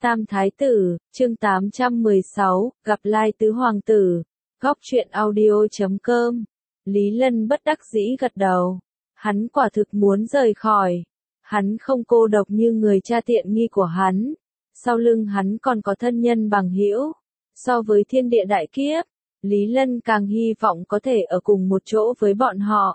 Tam Thái Tử, chương 816, gặp Lai Tứ Hoàng Tử, góc truyện audio.com. Lý Lân bất đắc dĩ gật đầu. Hắn quả thực muốn rời khỏi. Hắn không cô độc như người cha tiện nghi của hắn. Sau lưng hắn còn có thân nhân bằng hữu. So với thiên địa đại kiếp, Lý Lân càng hy vọng có thể ở cùng một chỗ với bọn họ.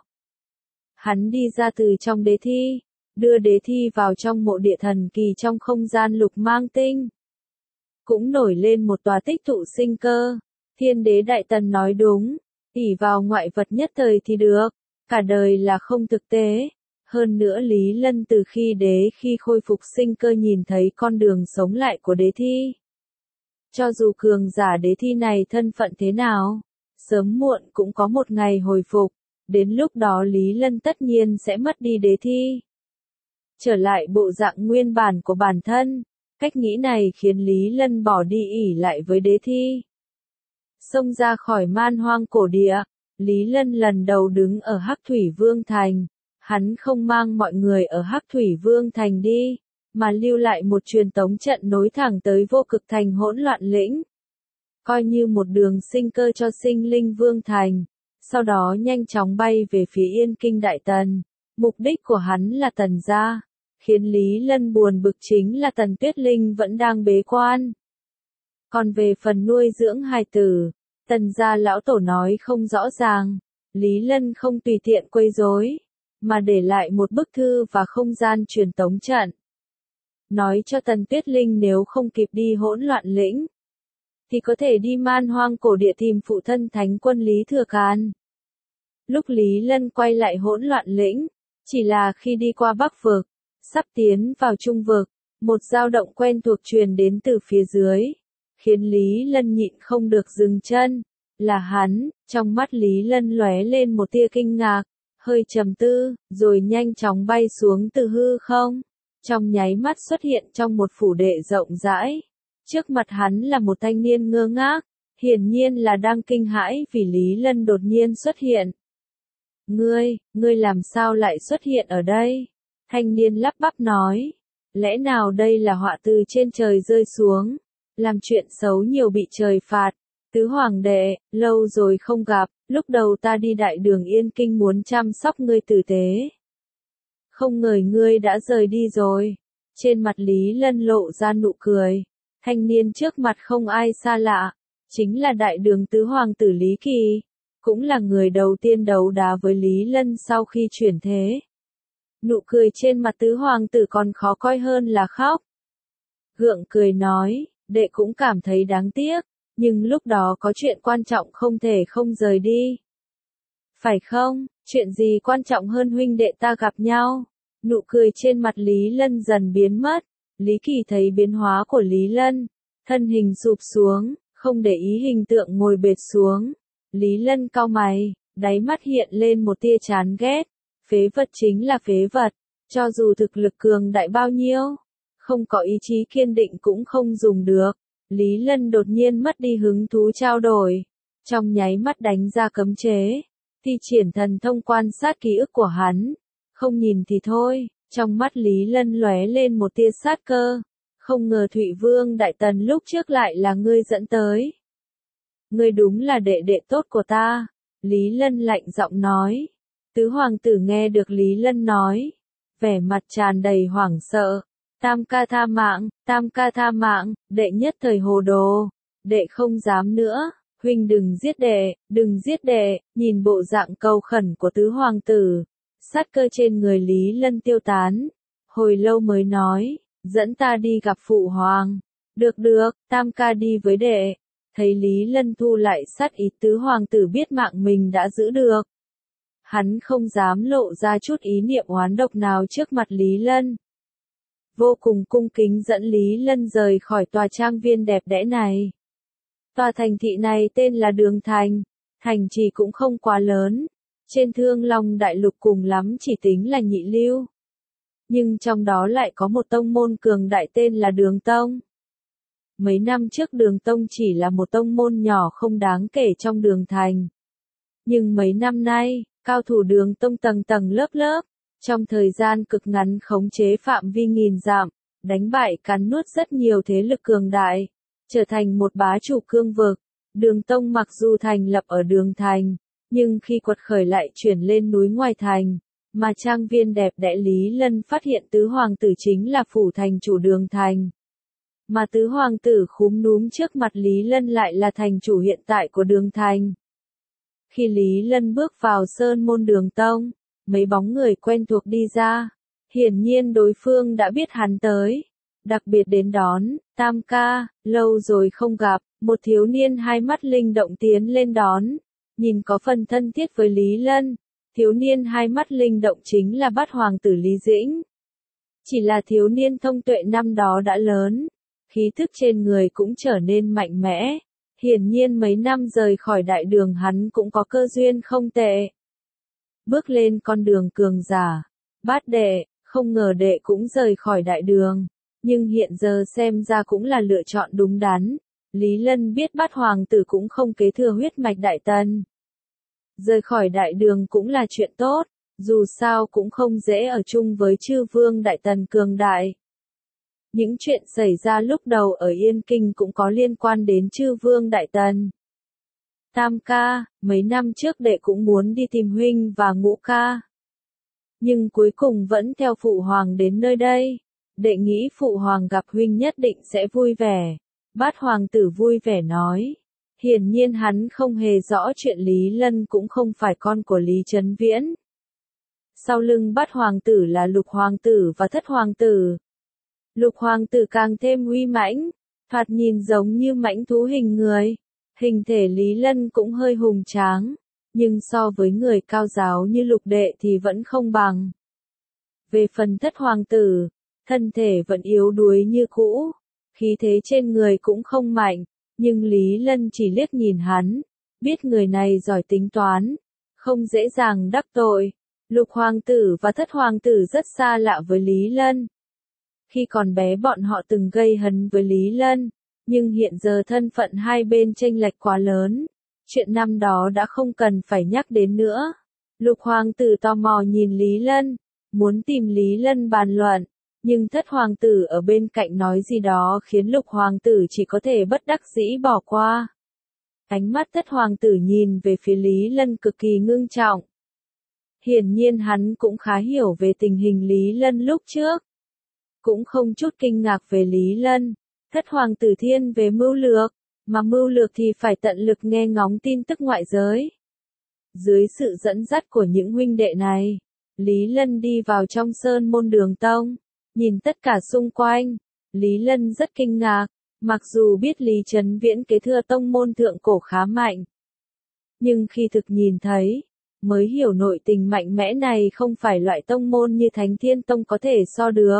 Hắn đi ra từ trong đế thi, đưa đế thi vào trong mộ địa thần kỳ trong không gian lục mang tinh. Cũng nổi lên một tòa tích tụ sinh cơ. Thiên đế Đại Tần nói đúng, ỷ vào ngoại vật nhất thời thì được, cả đời là không thực tế. Hơn nữa Lý Lân từ khi khôi phục sinh cơ nhìn thấy con đường sống lại của đế thi. Cho dù cường giả đế thi này thân phận thế nào, sớm muộn cũng có một ngày hồi phục, đến lúc đó Lý Lân tất nhiên sẽ mất đi đế thi. Trở lại bộ dạng nguyên bản của bản thân, cách nghĩ này khiến Lý Lân bỏ đi ỷ lại với đế thi. Xông ra khỏi man hoang cổ địa, Lý Lân lần đầu đứng ở Hắc Thủy Vương Thành. Hắn không mang mọi người ở Hắc Thủy Vương Thành đi, mà lưu lại một truyền tống trận nối thẳng tới Vô Cực Thành Hỗn Loạn Lĩnh. Coi như một đường sinh cơ cho Sinh Linh Vương Thành, sau đó nhanh chóng bay về phía Yên Kinh Đại Tần. Mục đích của hắn là Tần gia, khiến Lý Lân buồn bực chính là Tần Tuyết Linh vẫn đang bế quan. Còn về phần nuôi dưỡng hài tử, Tần gia lão tổ nói không rõ ràng, Lý Lân không tùy tiện quấy rối, mà để lại một bức thư và không gian truyền tống trận. Nói cho Tần Tuyết Linh nếu không kịp đi Hỗn Loạn Lĩnh, thì có thể đi man hoang cổ địa tìm phụ thân thánh quân Lý Thừa Càn. Lúc Lý Lân quay lại Hỗn Loạn Lĩnh, chỉ là khi đi qua Bắc Vực, sắp tiến vào Trung Vực, một dao động quen thuộc truyền đến từ phía dưới, khiến Lý Lân nhịn không được dừng chân. Là hắn, trong mắt Lý Lân lóe lên một tia kinh ngạc, hơi trầm tư, rồi nhanh chóng bay xuống từ hư không. Trong nháy mắt xuất hiện trong một phủ đệ rộng rãi. Trước mặt hắn là một thanh niên ngơ ngác, hiển nhiên là đang kinh hãi vì Lý Lân đột nhiên xuất hiện. Ngươi làm sao lại xuất hiện ở đây? Thanh niên lắp bắp nói, lẽ nào đây là họa từ trên trời rơi xuống, làm chuyện xấu nhiều bị trời phạt. Tứ Hoàng đệ, lâu rồi không gặp, lúc đầu ta đi đại đường Yên Kinh muốn chăm sóc ngươi tử tế. Không ngờ ngươi đã rời đi rồi. Trên mặt Lý Lân lộ ra nụ cười. Thanh niên trước mặt không ai xa lạ, chính là đại đường tứ hoàng tử Lý Kỳ, cũng là người đầu tiên đấu đá với Lý Lân sau khi chuyển thế. Nụ cười trên mặt tứ hoàng tử còn khó coi hơn là khóc. Gượng cười nói, đệ cũng cảm thấy đáng tiếc, nhưng lúc đó có chuyện quan trọng không thể không rời đi. Phải không, chuyện gì quan trọng hơn huynh đệ ta gặp nhau? Nụ cười trên mặt Lý Lân dần biến mất. Lý Kỳ thấy biến hóa của Lý Lân, thân hình sụp xuống, không để ý hình tượng ngồi bệt xuống. Lý Lân cau mày, đáy mắt hiện lên một tia chán ghét. Phế vật chính là phế vật, cho dù thực lực cường đại bao nhiêu, không có ý chí kiên định cũng không dùng được. Lý Lân đột nhiên mất đi hứng thú trao đổi, trong nháy mắt đánh ra cấm chế, thi triển thần thông quan sát ký ức của hắn. Không nhìn thì thôi. Trong mắt Lý Lân lóe lên một tia sát cơ. Không ngờ Thụy Vương Đại Tần lúc trước lại là ngươi dẫn tới. Ngươi đúng là đệ đệ tốt của ta. Lý Lân lạnh giọng nói. Tứ hoàng tử nghe được Lý Lân nói, vẻ mặt tràn đầy hoảng sợ. Tam ca tha mạng, đệ nhất thời hồ đồ. Đệ không dám nữa, huynh đừng giết đệ. Nhìn bộ dạng cầu khẩn của tứ hoàng tử, sát cơ trên người Lý Lân tiêu tán, hồi lâu mới nói, dẫn ta đi gặp phụ hoàng. Được, tam ca đi với đệ. Thấy Lý Lân thu lại sát ý, tứ hoàng tử biết mạng mình đã giữ được. Hắn không dám lộ ra chút ý niệm oán độc nào trước mặt Lý Lân. Vô cùng cung kính dẫn Lý Lân rời khỏi tòa trang viên đẹp đẽ này. Tòa thành thị này tên là Đường Thành, thành trì cũng không quá lớn. Trên Thương Long Đại Lục cùng lắm chỉ tính là nhị lưu. Nhưng trong đó lại có một tông môn cường đại tên là Đường Tông. Mấy năm trước Đường Tông chỉ là một tông môn nhỏ không đáng kể trong Đường Thành. Nhưng mấy năm nay, cao thủ Đường Tông tầng tầng lớp lớp, trong thời gian cực ngắn khống chế phạm vi nghìn dặm, đánh bại cắn nuốt rất nhiều thế lực cường đại, trở thành một bá chủ cương vực. Đường tông mặc dù thành lập ở Đường Thành, nhưng khi quật khởi lại chuyển lên núi ngoài thành, mà trang viên đẹp đẽ Lý Lân phát hiện tứ hoàng tử chính là phủ thành chủ Đường Thành. Mà tứ hoàng tử khúm núm trước mặt Lý Lân lại là thành chủ hiện tại của Đường Thành. Khi Lý Lân bước vào sơn môn Đường Tông, mấy bóng người quen thuộc đi ra. Hiển nhiên đối phương đã biết hắn tới. Đặc biệt đến đón, Tam ca, lâu rồi không gặp, một thiếu niên hai mắt linh động tiến lên đón. Nhìn có phần thân thiết với Lý Lân, thiếu niên hai mắt linh động chính là Bát hoàng tử Lý Dĩnh. Chỉ là thiếu niên thông tuệ năm đó đã lớn, khí thức trên người cũng trở nên mạnh mẽ. Hiển nhiên mấy năm rời khỏi đại đường hắn cũng có cơ duyên không tệ. Bước lên con đường cường giả, Bát đệ, không ngờ đệ cũng rời khỏi đại đường, nhưng hiện giờ xem ra cũng là lựa chọn đúng đắn. Lý Lân biết Bát hoàng tử cũng không kế thừa huyết mạch Đại Tần. Rời khỏi đại đường cũng là chuyện tốt, dù sao cũng không dễ ở chung với chư vương Đại Tần cường đại. Những chuyện xảy ra lúc đầu ở Yên Kinh cũng có liên quan đến chư vương Đại Tần. Tam ca, mấy năm trước đệ cũng muốn đi tìm huynh và Ngũ ca. Nhưng cuối cùng vẫn theo phụ hoàng đến nơi đây. Đệ nghĩ phụ hoàng gặp huynh nhất định sẽ vui vẻ. Bát hoàng tử vui vẻ nói. Hiển nhiên hắn không hề rõ chuyện Lý Lân cũng không phải con của Lý Chấn Viễn. Sau lưng Bát hoàng tử là Lục hoàng tử và Thất hoàng tử. Lục hoàng tử càng thêm uy mãnh, thoạt nhìn giống như mãnh thú hình người. Hình thể Lý Lân cũng hơi hùng tráng, nhưng so với người cao giáo như Lục đệ thì vẫn không bằng. Về phần Thất hoàng tử, thân thể vẫn yếu đuối như cũ, khí thế trên người cũng không mạnh, nhưng Lý Lân chỉ liếc nhìn hắn, biết người này giỏi tính toán, không dễ dàng đắc tội. Lục hoàng tử và Thất hoàng tử rất xa lạ với Lý Lân. Khi còn bé bọn họ từng gây hấn với Lý Lân, nhưng hiện giờ thân phận hai bên chênh lệch quá lớn, chuyện năm đó đã không cần phải nhắc đến nữa. Lục hoàng tử tò mò nhìn Lý Lân, muốn tìm Lý Lân bàn luận, nhưng Thất hoàng tử ở bên cạnh nói gì đó khiến Lục hoàng tử chỉ có thể bất đắc dĩ bỏ qua. Ánh mắt Thất hoàng tử nhìn về phía Lý Lân cực kỳ ngưng trọng. Hiển nhiên hắn cũng khá hiểu về tình hình Lý Lân lúc trước. Cũng không chút kinh ngạc về Lý Lân. Thất hoàng tử thiên về mưu lược, mà mưu lược thì phải tận lực nghe ngóng tin tức ngoại giới. Dưới sự dẫn dắt của những huynh đệ này, Lý Lân đi vào trong sơn môn Đường Tông, nhìn tất cả xung quanh. Lý Lân rất kinh ngạc, mặc dù biết Lý Chấn Viễn kế thừa tông môn thượng cổ khá mạnh. Nhưng khi thực nhìn thấy, mới hiểu nội tình mạnh mẽ này không phải loại tông môn như Thánh Thiên Tông có thể so được.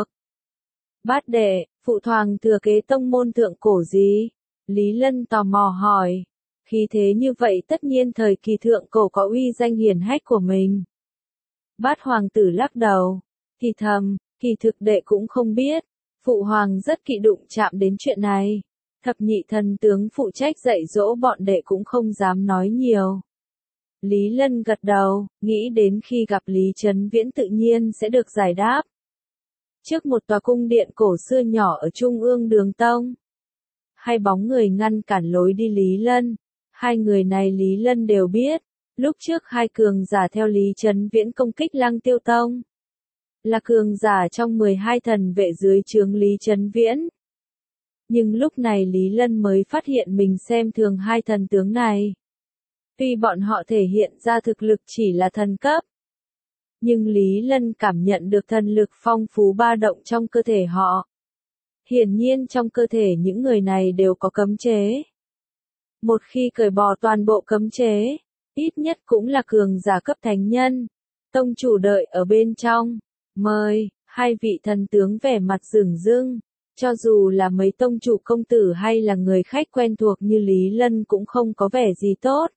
Bát đệ, phụ hoàng thừa kế tông môn thượng cổ gì? Lý Lân tò mò hỏi. Khi thế như vậy tất nhiên thời kỳ thượng cổ có uy danh hiển hách của mình. Bát hoàng tử lắc đầu, thì thầm, kỳ thực đệ cũng không biết. Phụ hoàng rất kỵ đụng chạm đến chuyện này. Thập nhị thần tướng phụ trách dạy dỗ bọn đệ cũng không dám nói nhiều. Lý Lân gật đầu, nghĩ đến khi gặp Lý Chấn Viễn tự nhiên sẽ được giải đáp. Trước một tòa cung điện cổ xưa nhỏ ở trung ương Đường Tông, hai bóng người ngăn cản lối đi Lý Lân. Hai người này Lý Lân đều biết, lúc trước hai cường giả theo Lý Chấn Viễn công kích Lăng Tiêu Tông. Là cường giả trong 12 thần vệ dưới trướng Lý Chấn Viễn. Nhưng lúc này Lý Lân mới phát hiện mình xem thường hai thần tướng này. Tuy bọn họ thể hiện ra thực lực chỉ là thần cấp, nhưng Lý Lân cảm nhận được thần lực phong phú ba động trong cơ thể họ. Hiển nhiên trong cơ thể những người này đều có cấm chế. Một khi cởi bỏ toàn bộ cấm chế, ít nhất cũng là cường giả cấp thánh nhân. Tông chủ đợi ở bên trong. Mời, hai vị thần tướng vẻ mặt rừng rưng. Cho dù là mấy tông chủ công tử hay là người khách quen thuộc như Lý Lân cũng không có vẻ gì tốt.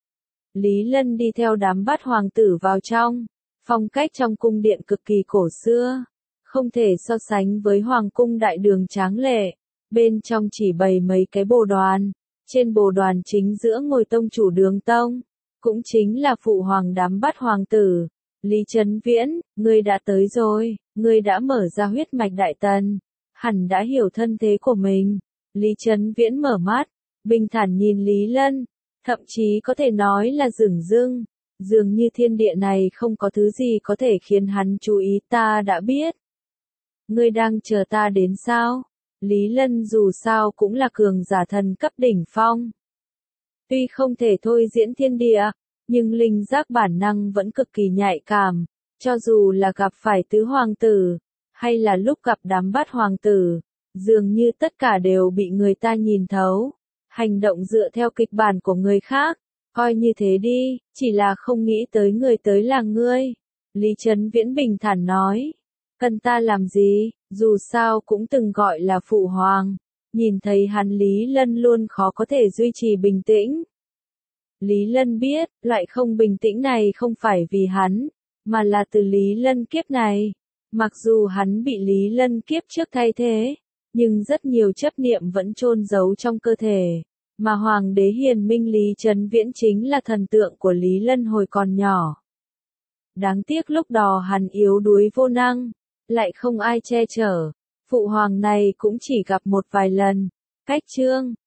Lý Lân đi theo đám Bát hoàng tử vào trong. Phong cách trong cung điện cực kỳ cổ xưa, không thể so sánh với hoàng cung đại đường tráng lệ. Bên trong chỉ bày mấy cái bồ đoàn, trên bồ đoàn chính giữa ngồi tông chủ Đường Tông, cũng chính là phụ hoàng đám Bát hoàng tử. Lý Chấn Viễn, ngươi đã tới rồi, ngươi đã mở ra huyết mạch Đại Tần. hẳn đã hiểu thân thế của mình. Lý Chấn Viễn mở mắt, bình thản nhìn Lý Lân, thậm chí có thể nói là dửng dưng. Dường như thiên địa này không có thứ gì có thể khiến hắn chú ý. Ta đã biết. Ngươi đang chờ ta đến sao? Lý Lân dù sao cũng là cường giả thần cấp đỉnh phong. Tuy không thể thôi diễn thiên địa, nhưng linh giác bản năng vẫn cực kỳ nhạy cảm. Cho dù là gặp phải tứ hoàng tử, hay là lúc gặp đám bát hoàng tử, dường như tất cả đều bị người ta nhìn thấu. Hành động dựa theo kịch bản của người khác, coi như thế đi, chỉ là không nghĩ tới người tới là ngươi. Lý Chấn Viễn bình thản nói, cần ta làm gì, dù sao cũng từng gọi là phụ hoàng. Nhìn thấy hắn Lý Lân luôn khó có thể duy trì bình tĩnh. Lý Lân biết, loại không bình tĩnh này không phải vì hắn, mà là từ Lý Lân kiếp này. Mặc dù hắn bị Lý Lân kiếp trước thay thế, nhưng rất nhiều chấp niệm vẫn chôn giấu trong cơ thể. Mà Hoàng đế hiền minh Lý Chấn Viễn chính là thần tượng của Lý Lân hồi còn nhỏ. Đáng tiếc lúc đó hắn yếu đuối vô năng, lại không ai che chở. Phụ hoàng này cũng chỉ gặp một vài lần. Cách chương